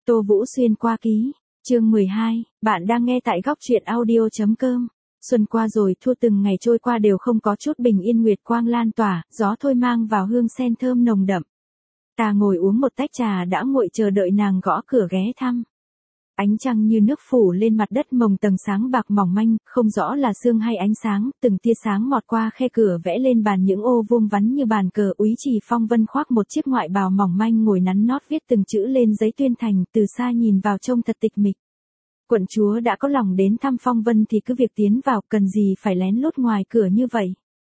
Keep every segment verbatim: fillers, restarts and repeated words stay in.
Tô Vũ xuyên qua ký, chương mười hai, bạn đang nghe tại góc truyện audio.com. Xuân qua rồi, thu từng ngày trôi qua đều không có chút bình yên, nguyệt quang lan tỏa, gió thôi mang vào hương sen thơm nồng đậm. Ta ngồi uống một tách trà đã nguội chờ đợi nàng gõ cửa ghé thăm. Ánh trăng như nước phủ lên mặt đất mồng tầng sáng bạc mỏng manh, không rõ là sương hay ánh sáng, từng tia sáng mọt qua khe cửa vẽ lên bàn những ô vuông vắn như bàn cờ. Úy Trì Phong Vân khoác một chiếc ngoại bào mỏng manh ngồi nắn nót viết từng chữ lên giấy tuyên thành, từ xa nhìn vào trông thật tịch mịch. Quận chúa đã có lòng đến thăm Phong Vân thì cứ việc tiến vào, cần gì phải lén lút ngoài cửa như vậy.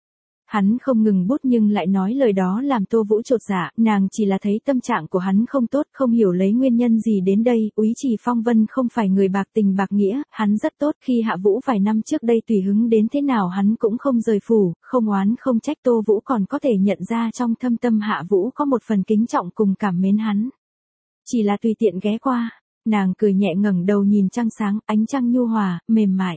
Hắn không ngừng bút nhưng lại nói lời đó làm Tô Vũ chột dạ, nàng chỉ là thấy tâm trạng của hắn không tốt, không hiểu lấy nguyên nhân gì đến đây. Úy Trì Phong Vân không phải người bạc tình bạc nghĩa, hắn rất tốt, khi Hạ Vũ vài năm trước đây tùy hứng đến thế nào hắn cũng không rời phủ, không oán không trách. Tô Vũ còn có thể nhận ra trong thâm tâm Hạ Vũ có một phần kính trọng cùng cảm mến hắn. Chỉ là tùy tiện ghé qua, nàng cười nhẹ ngẩng đầu nhìn trăng sáng, ánh trăng nhu hòa, mềm mại.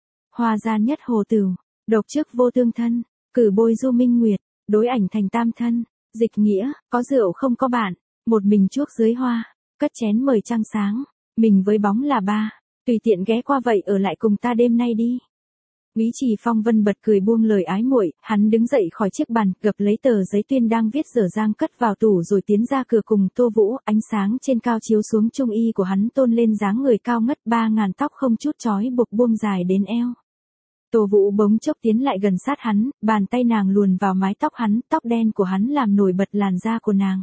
Hoa gian nhất hồ tửu, độc trước vô tương thân. Cử bôi du minh nguyệt, đối ảnh thành tam thân, dịch nghĩa, có rượu không có bạn, một mình chuốc dưới hoa, cất chén mời trăng sáng, mình với bóng là ba, tùy tiện ghé qua vậy ở lại cùng ta đêm nay đi. Úy Trì Phong Vân bật cười buông lời ái muội, hắn đứng dậy khỏi chiếc bàn, gập lấy tờ giấy tuyên đang viết dở dang cất vào tủ rồi tiến ra cửa cùng Tô Vũ. Ánh sáng trên cao chiếu xuống trung y của hắn tôn lên dáng người cao ngất, ba ngàn tóc không chút trói buộc buông dài đến eo. Tô Vũ bỗng chốc tiến lại gần sát hắn, bàn tay nàng luồn vào mái tóc hắn, tóc đen của hắn làm nổi bật làn da của nàng.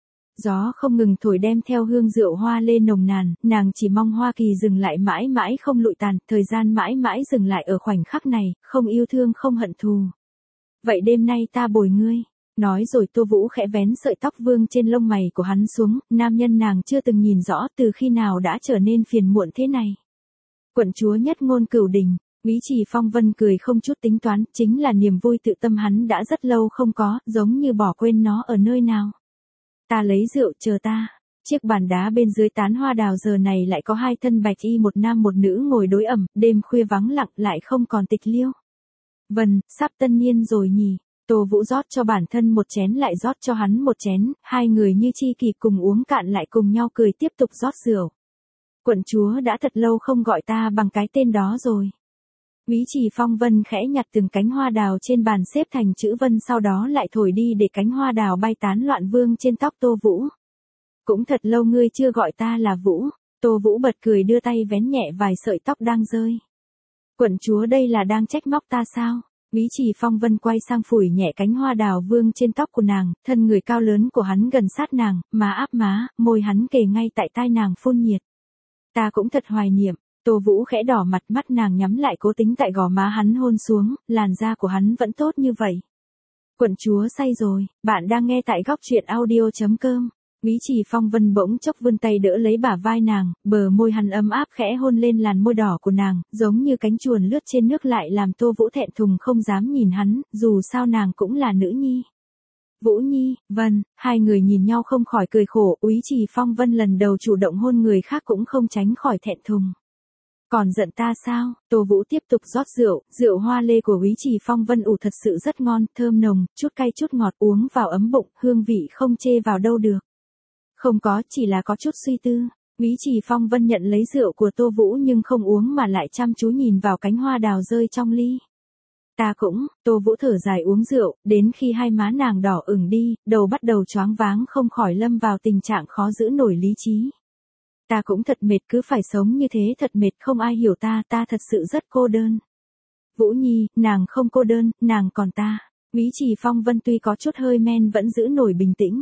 Gió không ngừng thổi đem theo hương rượu hoa lê nồng nàn, nàng chỉ mong Hoa Kỳ dừng lại mãi mãi không lụi tàn, thời gian mãi mãi dừng lại ở khoảnh khắc này, không yêu thương không hận thù. Vậy đêm nay ta bồi ngươi. Nói rồi Tô Vũ khẽ vén sợi tóc vương trên lông mày của hắn xuống, nam nhân nàng chưa từng nhìn rõ từ khi nào đã trở nên phiền muộn thế này. Quận chúa nhất ngôn cửu đình. Úy Trì Phong Vân cười không chút tính toán, chính là niềm vui tự tâm hắn đã rất lâu không có, giống như bỏ quên nó ở nơi nào. Ta lấy rượu chờ ta. Chiếc bàn đá bên dưới tán hoa đào giờ này lại có hai thân bạch y, một nam một nữ ngồi đối ẩm, đêm khuya vắng lặng lại không còn tịch liêu. Vân, sắp tân niên rồi nhỉ. Tô Vũ rót cho bản thân một chén lại rót cho hắn một chén, hai người như chi kỷ cùng uống cạn lại cùng nhau cười tiếp tục rót rượu. Quận chúa đã thật lâu không gọi ta bằng cái tên đó rồi. Úy Trì Phong Vân khẽ nhặt từng cánh hoa đào trên bàn xếp thành chữ Vân, sau đó lại thổi đi để cánh hoa đào bay tán loạn vương trên tóc Tô Vũ. Cũng thật lâu ngươi chưa gọi ta là Vũ. Tô Vũ bật cười đưa tay vén nhẹ vài sợi tóc đang rơi. Quận chúa đây là đang trách móc ta sao? Úy Trì Phong Vân quay sang phủi nhẹ cánh hoa đào vương trên tóc của nàng, thân người cao lớn của hắn gần sát nàng, má áp má, môi hắn kề ngay tại tai nàng phun nhiệt. Ta cũng thật hoài niệm. Tô Vũ khẽ đỏ mặt, mắt nàng nhắm lại cố tính tại gò má hắn hôn xuống, làn da của hắn vẫn tốt như vậy. Quận chúa say rồi, bạn đang nghe tại góc truyện audio.com. Úy Trì Phong Vân bỗng chốc vươn tay đỡ lấy bả vai nàng, bờ môi hắn ấm áp khẽ hôn lên làn môi đỏ của nàng, giống như cánh chuồn lướt trên nước lại làm Tô Vũ thẹn thùng không dám nhìn hắn, dù sao nàng cũng là nữ nhi. Vũ Nhi, Vân, hai người nhìn nhau không khỏi cười khổ. Úy Trì Phong Vân lần đầu chủ động hôn người khác cũng không tránh khỏi thẹn thùng. Còn giận ta sao? Tô Vũ tiếp tục rót rượu, rượu hoa lê của Úy Trì Phong Vân ủ thật sự rất ngon, thơm nồng, chút cay chút ngọt, uống vào ấm bụng, hương vị không chê vào đâu được. Không có, chỉ là có chút suy tư. Úy Trì Phong Vân nhận lấy rượu của Tô Vũ nhưng không uống mà lại chăm chú nhìn vào cánh hoa đào rơi trong ly. Ta cũng, Tô Vũ thở dài uống rượu, đến khi hai má nàng đỏ ửng đi, đầu bắt đầu choáng váng không khỏi lâm vào tình trạng khó giữ nổi lý trí. Ta cũng thật mệt, cứ phải sống như thế thật mệt, không ai hiểu ta, ta thật sự rất cô đơn. Vũ Nhi, nàng không cô đơn, nàng còn ta. Úy Trì Phong Vân tuy có chút hơi men vẫn giữ nổi bình tĩnh.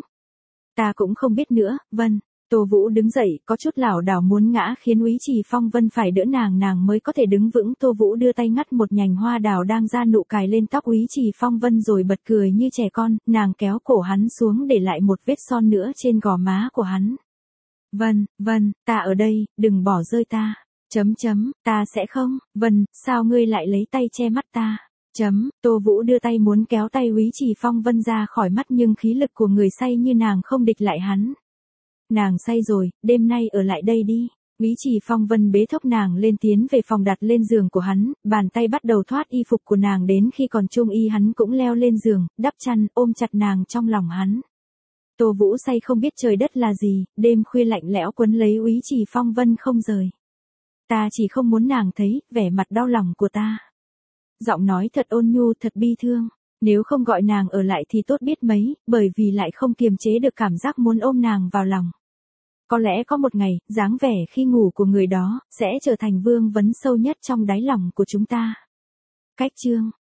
Ta cũng không biết nữa, Vân. Tô Vũ đứng dậy, có chút lảo đảo muốn ngã khiến Úy Trì Phong Vân phải đỡ nàng nàng mới có thể đứng vững. Tô Vũ đưa tay ngắt một nhành hoa đào đang ra nụ cài lên tóc Úy Trì Phong Vân rồi bật cười như trẻ con, nàng kéo cổ hắn xuống để lại một vết son nữa trên gò má của hắn. Vân, Vân, ta ở đây, đừng bỏ rơi ta. Chấm chấm, ta sẽ không. Vân, sao ngươi lại lấy tay che mắt ta? Chấm, Tô Vũ đưa tay muốn kéo tay Úy Trì Phong Vân ra khỏi mắt nhưng khí lực của người say như nàng không địch lại hắn. Nàng say rồi, đêm nay ở lại đây đi. Úy Trì Phong Vân bế thốc nàng lên tiến về phòng đặt lên giường của hắn, bàn tay bắt đầu thoát y phục của nàng đến khi còn trung y hắn cũng leo lên giường, đắp chăn, ôm chặt nàng trong lòng hắn. Tô Vũ say không biết trời đất là gì, đêm khuya lạnh lẽo quấn lấy Úy Trì Phong vân không rời. Ta chỉ không muốn nàng thấy, vẻ mặt đau lòng của ta. Giọng nói thật ôn nhu thật bi thương, nếu không gọi nàng ở lại thì tốt biết mấy, bởi vì lại không kiềm chế được cảm giác muốn ôm nàng vào lòng. Có lẽ có một ngày, dáng vẻ khi ngủ của người đó, sẽ trở thành vương vấn sâu nhất trong đáy lòng của chúng ta. Cách chương